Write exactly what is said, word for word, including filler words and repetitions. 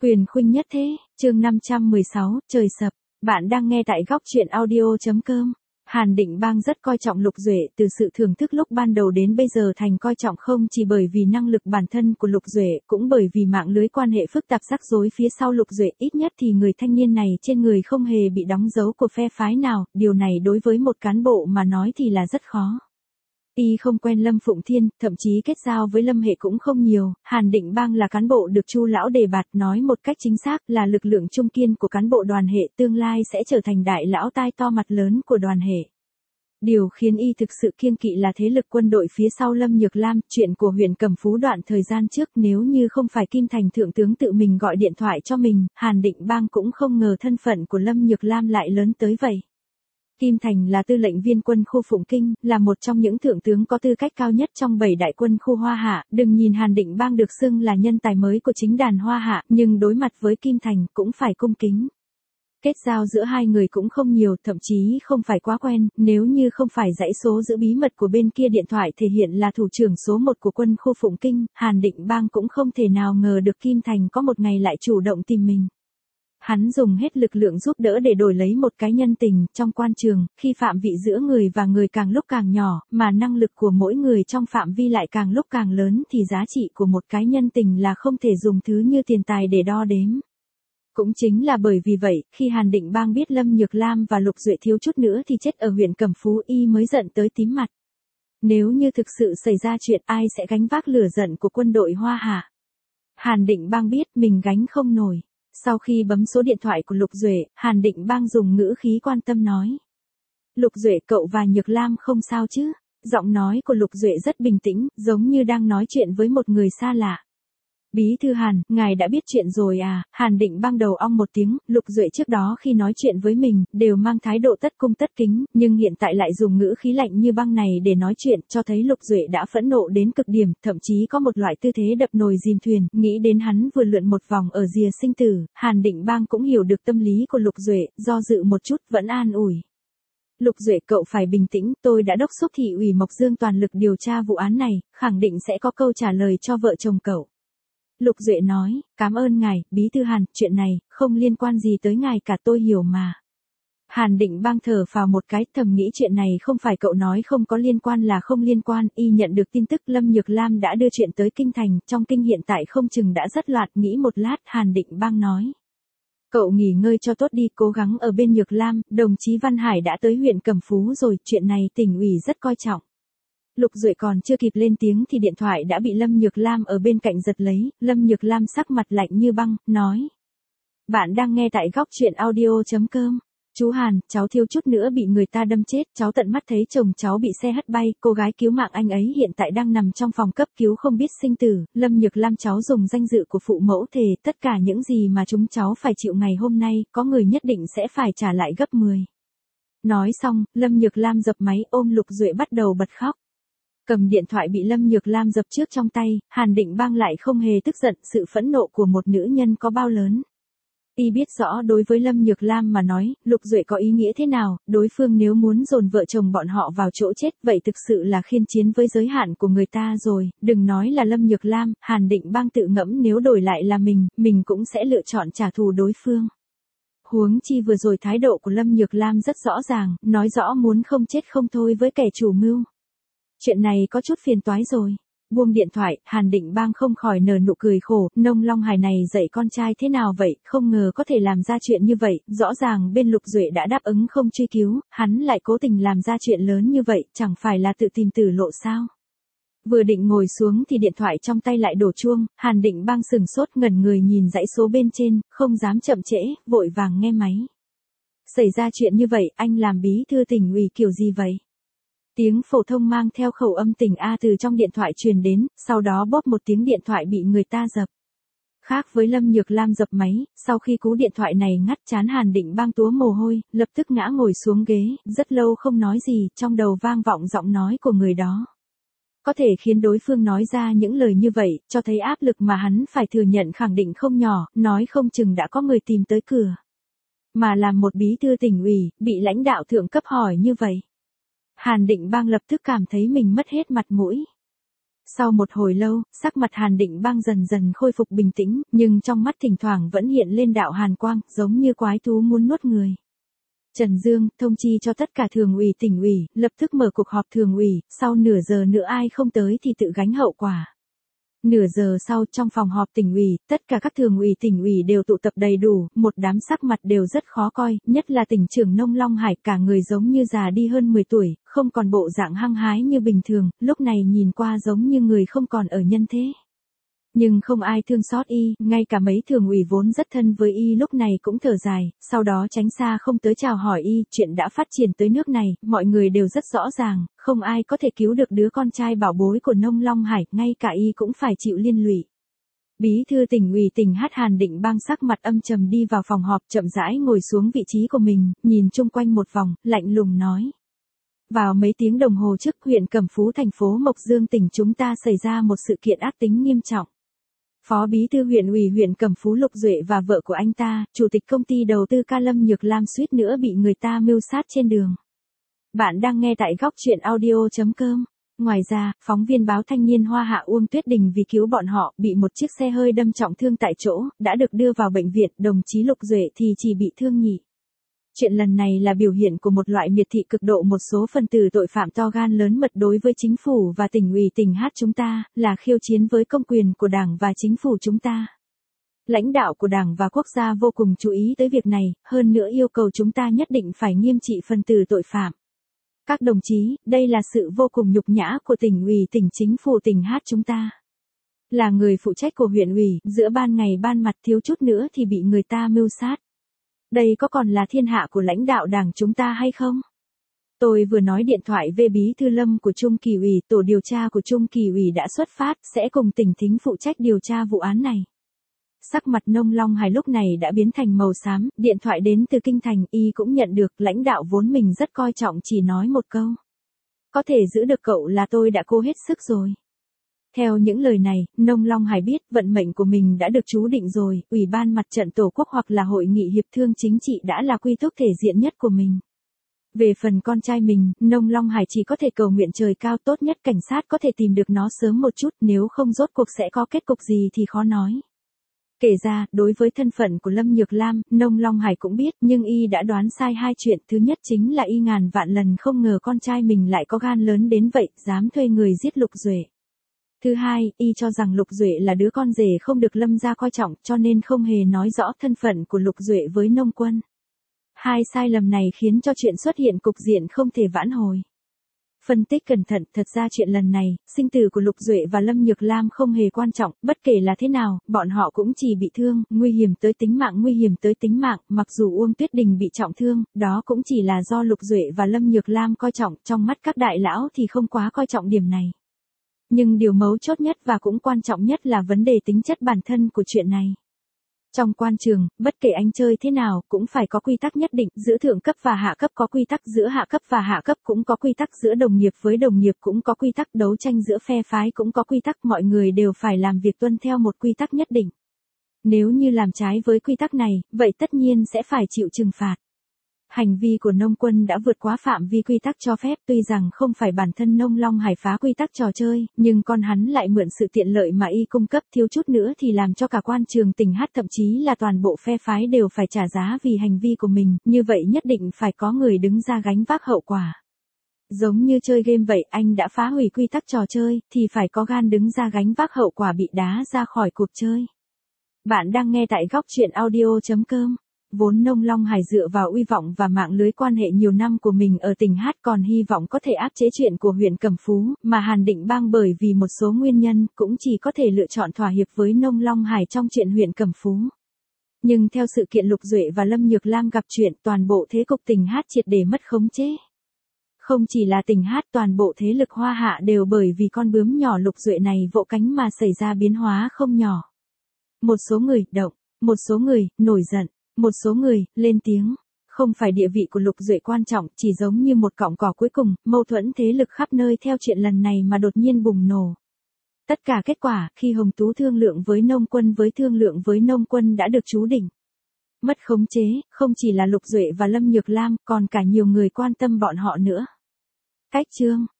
Quyền khuynh nhất thế, chương năm trăm mười sáu, trời sập. Bạn đang nghe tại góc truyện audio.com. Hàn Định Bang rất coi trọng Lục Duệ, từ sự thưởng thức lúc ban đầu đến bây giờ thành coi trọng không chỉ bởi vì năng lực bản thân của Lục Duệ, cũng bởi vì mạng lưới quan hệ phức tạp rắc rối phía sau Lục Duệ, ít nhất thì người thanh niên này trên người không hề bị đóng dấu của phe phái nào, điều này đối với một cán bộ mà nói thì là rất khó. Y không quen Lâm Phụng Thiên, thậm chí kết giao với Lâm Hệ cũng không nhiều. Hàn Định Bang là cán bộ được Chu lão đề bạt, nói một cách chính xác là lực lượng trung kiên của cán bộ đoàn hệ, tương lai sẽ trở thành đại lão tai to mặt lớn của đoàn hệ. Điều khiến y thực sự kiêng kỵ là thế lực quân đội phía sau Lâm Nhược Lam. Chuyện của huyện Cẩm Phú đoạn thời gian trước, nếu như không phải Kim Thành thượng tướng tự mình gọi điện thoại cho mình, Hàn Định Bang cũng không ngờ thân phận của Lâm Nhược Lam lại lớn tới vậy. Kim Thành là tư lệnh viên quân khu Phụng Kinh, là một trong những thượng tướng có tư cách cao nhất trong bảy đại quân khu Hoa Hạ. Đừng nhìn Hàn Định Bang được xưng là nhân tài mới của chính đàn Hoa Hạ, nhưng đối mặt với Kim Thành cũng phải cung kính. Kết giao giữa hai người cũng không nhiều, thậm chí không phải quá quen, nếu như không phải dãy số giữ bí mật của bên kia điện thoại thể hiện là thủ trưởng số một của quân khu Phụng Kinh, Hàn Định Bang cũng không thể nào ngờ được Kim Thành có một ngày lại chủ động tìm mình. Hắn dùng hết lực lượng giúp đỡ để đổi lấy một cái nhân tình. Trong quan trường, khi phạm vị giữa người và người càng lúc càng nhỏ, mà năng lực của mỗi người trong phạm vi lại càng lúc càng lớn thì giá trị của một cái nhân tình là không thể dùng thứ như tiền tài để đo đếm. Cũng chính là bởi vì vậy, khi Hàn Định Bang biết Lâm Nhược Lam và Lục Duệ thiếu chút nữa thì chết ở huyện Cẩm Phú, y mới giận tới tím mặt. Nếu như thực sự xảy ra chuyện, ai sẽ gánh vác lửa giận của quân đội Hoa Hạ? Hàn Định Bang biết mình gánh không nổi. Sau khi bấm số điện thoại của Lục Duệ, Hàn Định Bang dùng ngữ khí quan tâm nói. Lục Duệ, cậu và Nhược Lam không sao chứ? Giọng nói của Lục Duệ rất bình tĩnh, giống như đang nói chuyện với một người xa lạ. Bí thư Hàn, ngài đã biết chuyện rồi à? Hàn Định Bang đầu ong một tiếng. Lục Duệ trước đó khi nói chuyện với mình, đều mang thái độ tất cung tất kính, nhưng hiện tại lại dùng ngữ khí lạnh như băng này để nói chuyện, cho thấy Lục Duệ đã phẫn nộ đến cực điểm, thậm chí có một loại tư thế đập nồi dìm thuyền. Nghĩ đến hắn vừa lượn một vòng ở rìa sinh tử, Hàn Định Bang cũng hiểu được tâm lý của Lục Duệ, do dự một chút vẫn an ủi. Lục Duệ, cậu phải bình tĩnh, tôi đã đốc thúc thị ủy Mộc Dương toàn lực điều tra vụ án này, khẳng định sẽ có câu trả lời cho vợ chồng cậu. Lục Duệ nói, cảm ơn ngài, bí thư Hàn, chuyện này, không liên quan gì tới ngài cả, tôi hiểu mà. Hàn Định Bang thở phào một cái, thầm nghĩ chuyện này không phải cậu nói không có liên quan là không liên quan. Y nhận được tin tức Lâm Nhược Lam đã đưa chuyện tới Kinh Thành, trong kinh hiện tại không chừng đã rất loạn. Nghĩ một lát, Hàn Định Bang nói. Cậu nghỉ ngơi cho tốt đi, cố gắng ở bên Nhược Lam. Đồng chí Văn Hải đã tới huyện Cẩm Phú rồi, chuyện này tỉnh ủy rất coi trọng. Lục Duệ còn chưa kịp lên tiếng thì điện thoại đã bị Lâm Nhược Lam ở bên cạnh giật lấy. Lâm Nhược Lam sắc mặt lạnh như băng, nói. Bạn đang nghe tại góc truyện audio.com. Chú Hàn, cháu thiếu chút nữa bị người ta đâm chết, cháu tận mắt thấy chồng cháu bị xe hất bay, cô gái cứu mạng anh ấy hiện tại đang nằm trong phòng cấp cứu không biết sinh tử. Lâm Nhược Lam, cháu dùng danh dự của phụ mẫu thề, tất cả những gì mà chúng cháu phải chịu ngày hôm nay, có người nhất định sẽ phải trả lại gấp mười. Nói xong, Lâm Nhược Lam dập máy, ôm Lục Duệ bắt đầu bật khóc. Cầm điện thoại bị Lâm Nhược Lam dập trước trong tay, Hàn Định Bang lại không hề tức giận. Sự phẫn nộ của một nữ nhân có bao lớn. Y biết rõ đối với Lâm Nhược Lam mà nói, Lục Duệ có ý nghĩa thế nào, đối phương nếu muốn dồn vợ chồng bọn họ vào chỗ chết, vậy thực sự là khiên chiến với giới hạn của người ta rồi. Đừng nói là Lâm Nhược Lam, Hàn Định Bang tự ngẫm nếu đổi lại là mình, mình cũng sẽ lựa chọn trả thù đối phương. Huống chi vừa rồi thái độ của Lâm Nhược Lam rất rõ ràng, nói rõ muốn không chết không thôi với kẻ chủ mưu. Chuyện này có chút phiền toái rồi. Buông điện thoại, Hàn Định Bang không khỏi nở nụ cười khổ, Nông Long Hải này dạy con trai thế nào vậy, không ngờ có thể làm ra chuyện như vậy, rõ ràng bên Lục Duệ đã đáp ứng không truy cứu, hắn lại cố tình làm ra chuyện lớn như vậy, chẳng phải là tự tìm tử lộ sao. Vừa định ngồi xuống thì điện thoại trong tay lại đổ chuông, Hàn Định Bang sừng sốt ngẩn người nhìn dãy số bên trên, không dám chậm trễ, vội vàng nghe máy. Xảy ra chuyện như vậy, anh làm bí thư tỉnh ủy kiểu gì vậy? Tiếng phổ thông mang theo khẩu âm tỉnh A từ trong điện thoại truyền đến, sau đó bóp một tiếng điện thoại bị người ta dập. Khác với Lâm Nhược Lam dập máy, sau khi cú điện thoại này ngắt chán Hàn Định Bang túa mồ hôi, lập tức ngã ngồi xuống ghế, rất lâu không nói gì, trong đầu vang vọng giọng nói của người đó. Có thể khiến đối phương nói ra những lời như vậy, cho thấy áp lực mà hắn phải thừa nhận khẳng định không nhỏ, nói không chừng đã có người tìm tới cửa. Mà làm một bí thư tỉnh ủy, bị lãnh đạo thượng cấp hỏi như vậy. Hàn Định Bang lập tức cảm thấy mình mất hết mặt mũi. Sau một hồi lâu, sắc mặt Hàn Định Bang dần dần khôi phục bình tĩnh, nhưng trong mắt thỉnh thoảng vẫn hiện lên đạo hàn quang, giống như quái thú muốn nuốt người. Trần Dương, thông chi cho tất cả thường ủy tỉnh ủy, lập tức mở cuộc họp thường ủy, sau nửa giờ nữa ai không tới thì tự gánh hậu quả. Nửa giờ sau, trong phòng họp tỉnh ủy, tất cả các thường ủy tỉnh ủy đều tụ tập đầy đủ, một đám sắc mặt đều rất khó coi, nhất là tỉnh trưởng Nông Long Hải, cả người giống như già đi hơn mười tuổi, không còn bộ dạng hăng hái như bình thường, lúc này nhìn qua giống như người không còn ở nhân thế. Nhưng không ai thương xót y, ngay cả mấy thường ủy vốn rất thân với y lúc này cũng thở dài, sau đó tránh xa không tới chào hỏi y, chuyện đã phát triển tới nước này, mọi người đều rất rõ ràng, không ai có thể cứu được đứa con trai bảo bối của Nông Long Hải, ngay cả y cũng phải chịu liên lụy. Bí thư tỉnh ủy tỉnh Hát Hàn Định Bang sắc mặt âm trầm đi vào phòng họp, chậm rãi ngồi xuống vị trí của mình, nhìn chung quanh một vòng, lạnh lùng nói. Vào mấy tiếng đồng hồ trước, huyện Cẩm Phú thành phố Mộc Dương tỉnh chúng ta xảy ra một sự kiện ác tính nghiêm trọng. Phó bí thư huyện ủy huyện Cẩm Phú Lục Duệ và vợ của anh ta, chủ tịch công ty đầu tư Ca Lâm Nhược Lam suýt nữa bị người ta mưu sát trên đường. Bạn đang nghe tại góc truyện audio chấm com. Ngoài ra, phóng viên báo Thanh niên Hoa Hạ Uông Tuyết Đình vì cứu bọn họ bị một chiếc xe hơi đâm trọng thương tại chỗ, đã được đưa vào bệnh viện, đồng chí Lục Duệ thì chỉ bị thương nhẹ. Chuyện lần này là biểu hiện của một loại miệt thị cực độ một số phần tử tội phạm to gan lớn mật đối với chính phủ và tỉnh ủy tỉnh Hát chúng ta, là khiêu chiến với công quyền của Đảng và chính phủ chúng ta. Lãnh đạo của Đảng và quốc gia vô cùng chú ý tới việc này, hơn nữa yêu cầu chúng ta nhất định phải nghiêm trị phần tử tội phạm. Các đồng chí, đây là sự vô cùng nhục nhã của tỉnh ủy tỉnh chính phủ tỉnh Hát chúng ta. Là người phụ trách của huyện ủy, giữa ban ngày ban mặt thiếu chút nữa thì bị người ta mưu sát. Đây có còn là thiên hạ của lãnh đạo Đảng chúng ta hay không? Tôi vừa nói điện thoại về bí thư Lâm của Trung Kỳ ủy, tổ điều tra của Trung Kỳ ủy đã xuất phát, sẽ cùng tỉnh thính phụ trách điều tra vụ án này. Sắc mặt Nông Long Hải lúc này đã biến thành màu xám, điện thoại đến từ Kinh Thành, y cũng nhận được, lãnh đạo vốn mình rất coi trọng chỉ nói một câu. Có thể giữ được cậu là tôi đã cố hết sức rồi. Theo những lời này, Nông Long Hải biết vận mệnh của mình đã được chú định rồi, Ủy ban Mặt trận Tổ quốc hoặc là Hội nghị Hiệp thương Chính trị đã là quy túc thể diện nhất của mình. Về phần con trai mình, Nông Long Hải chỉ có thể cầu nguyện trời cao, tốt nhất cảnh sát có thể tìm được nó sớm một chút, nếu không rốt cuộc sẽ có kết cục gì thì khó nói. Kể ra, đối với thân phận của Lâm Nhược Lam, Nông Long Hải cũng biết, nhưng y đã đoán sai hai chuyện, thứ nhất chính là y ngàn vạn lần không ngờ con trai mình lại có gan lớn đến vậy, dám thuê người giết Lục Duệ. Thứ hai, y cho rằng Lục Duệ là đứa con rể không được Lâm gia coi trọng, cho nên không hề nói rõ thân phận của Lục Duệ với Nông Quân. Hai sai lầm này khiến cho chuyện xuất hiện cục diện không thể vãn hồi. Phân tích cẩn thận, thật ra chuyện lần này, sinh tử của Lục Duệ và Lâm Nhược Lam không hề quan trọng, bất kể là thế nào, bọn họ cũng chỉ bị thương, nguy hiểm tới tính mạng nguy hiểm tới tính mạng, mặc dù Uông Tuyết Đình bị trọng thương, đó cũng chỉ là do Lục Duệ và Lâm Nhược Lam coi trọng, trong mắt các đại lão thì không quá coi trọng điểm này. Nhưng điều mấu chốt nhất và cũng quan trọng nhất là vấn đề tính chất bản thân của chuyện này. Trong quan trường, bất kể anh chơi thế nào, cũng phải có quy tắc nhất định, giữa thượng cấp và hạ cấp có quy tắc, giữa hạ cấp và hạ cấp cũng có quy tắc, giữa đồng nghiệp với đồng nghiệp cũng có quy tắc, đấu tranh giữa phe phái cũng có quy tắc, mọi người đều phải làm việc tuân theo một quy tắc nhất định. Nếu như làm trái với quy tắc này, vậy tất nhiên sẽ phải chịu trừng phạt. Hành vi của Nông Quân đã vượt quá phạm vi quy tắc cho phép, tuy rằng không phải bản thân Nông Long Hải phá quy tắc trò chơi, nhưng con hắn lại mượn sự tiện lợi mà y cung cấp, thiếu chút nữa thì làm cho cả quan trường tỉnh Hát thậm chí là toàn bộ phe phái đều phải trả giá vì hành vi của mình, như vậy nhất định phải có người đứng ra gánh vác hậu quả. Giống như chơi game vậy, anh đã phá hủy quy tắc trò chơi, thì phải có gan đứng ra gánh vác hậu quả bị đá ra khỏi cuộc chơi. Bạn đang nghe tại góc truyện audio chấm com. Vốn Nông Long Hải dựa vào uy vọng và mạng lưới quan hệ nhiều năm của mình ở tỉnh Hát còn hy vọng có thể áp chế chuyện của huyện Cẩm Phú, mà Hàn Định Bang bởi vì một số nguyên nhân cũng chỉ có thể lựa chọn thỏa hiệp với Nông Long Hải trong chuyện huyện Cẩm Phú. Nhưng theo sự kiện Lục Duệ và Lâm Nhược Lam gặp chuyện, toàn bộ thế cục tỉnh Hát triệt để mất khống chế. Không chỉ là tỉnh Hát, toàn bộ thế lực Hoa Hạ đều bởi vì con bướm nhỏ Lục Duệ này vỗ cánh mà xảy ra biến hóa không nhỏ. Một số người động, một số người nổi giận. Một số người, lên tiếng, không phải địa vị của Lục Duệ quan trọng, chỉ giống như một cọng cỏ cuối cùng, mâu thuẫn thế lực khắp nơi theo chuyện lần này mà đột nhiên bùng nổ. Tất cả kết quả, khi Hồng Tú thương lượng với Nông Quân với thương lượng với Nông Quân đã được chú định. Mất khống chế, không chỉ là Lục Duệ và Lâm Nhược Lam, còn cả nhiều người quan tâm bọn họ nữa. Cách chương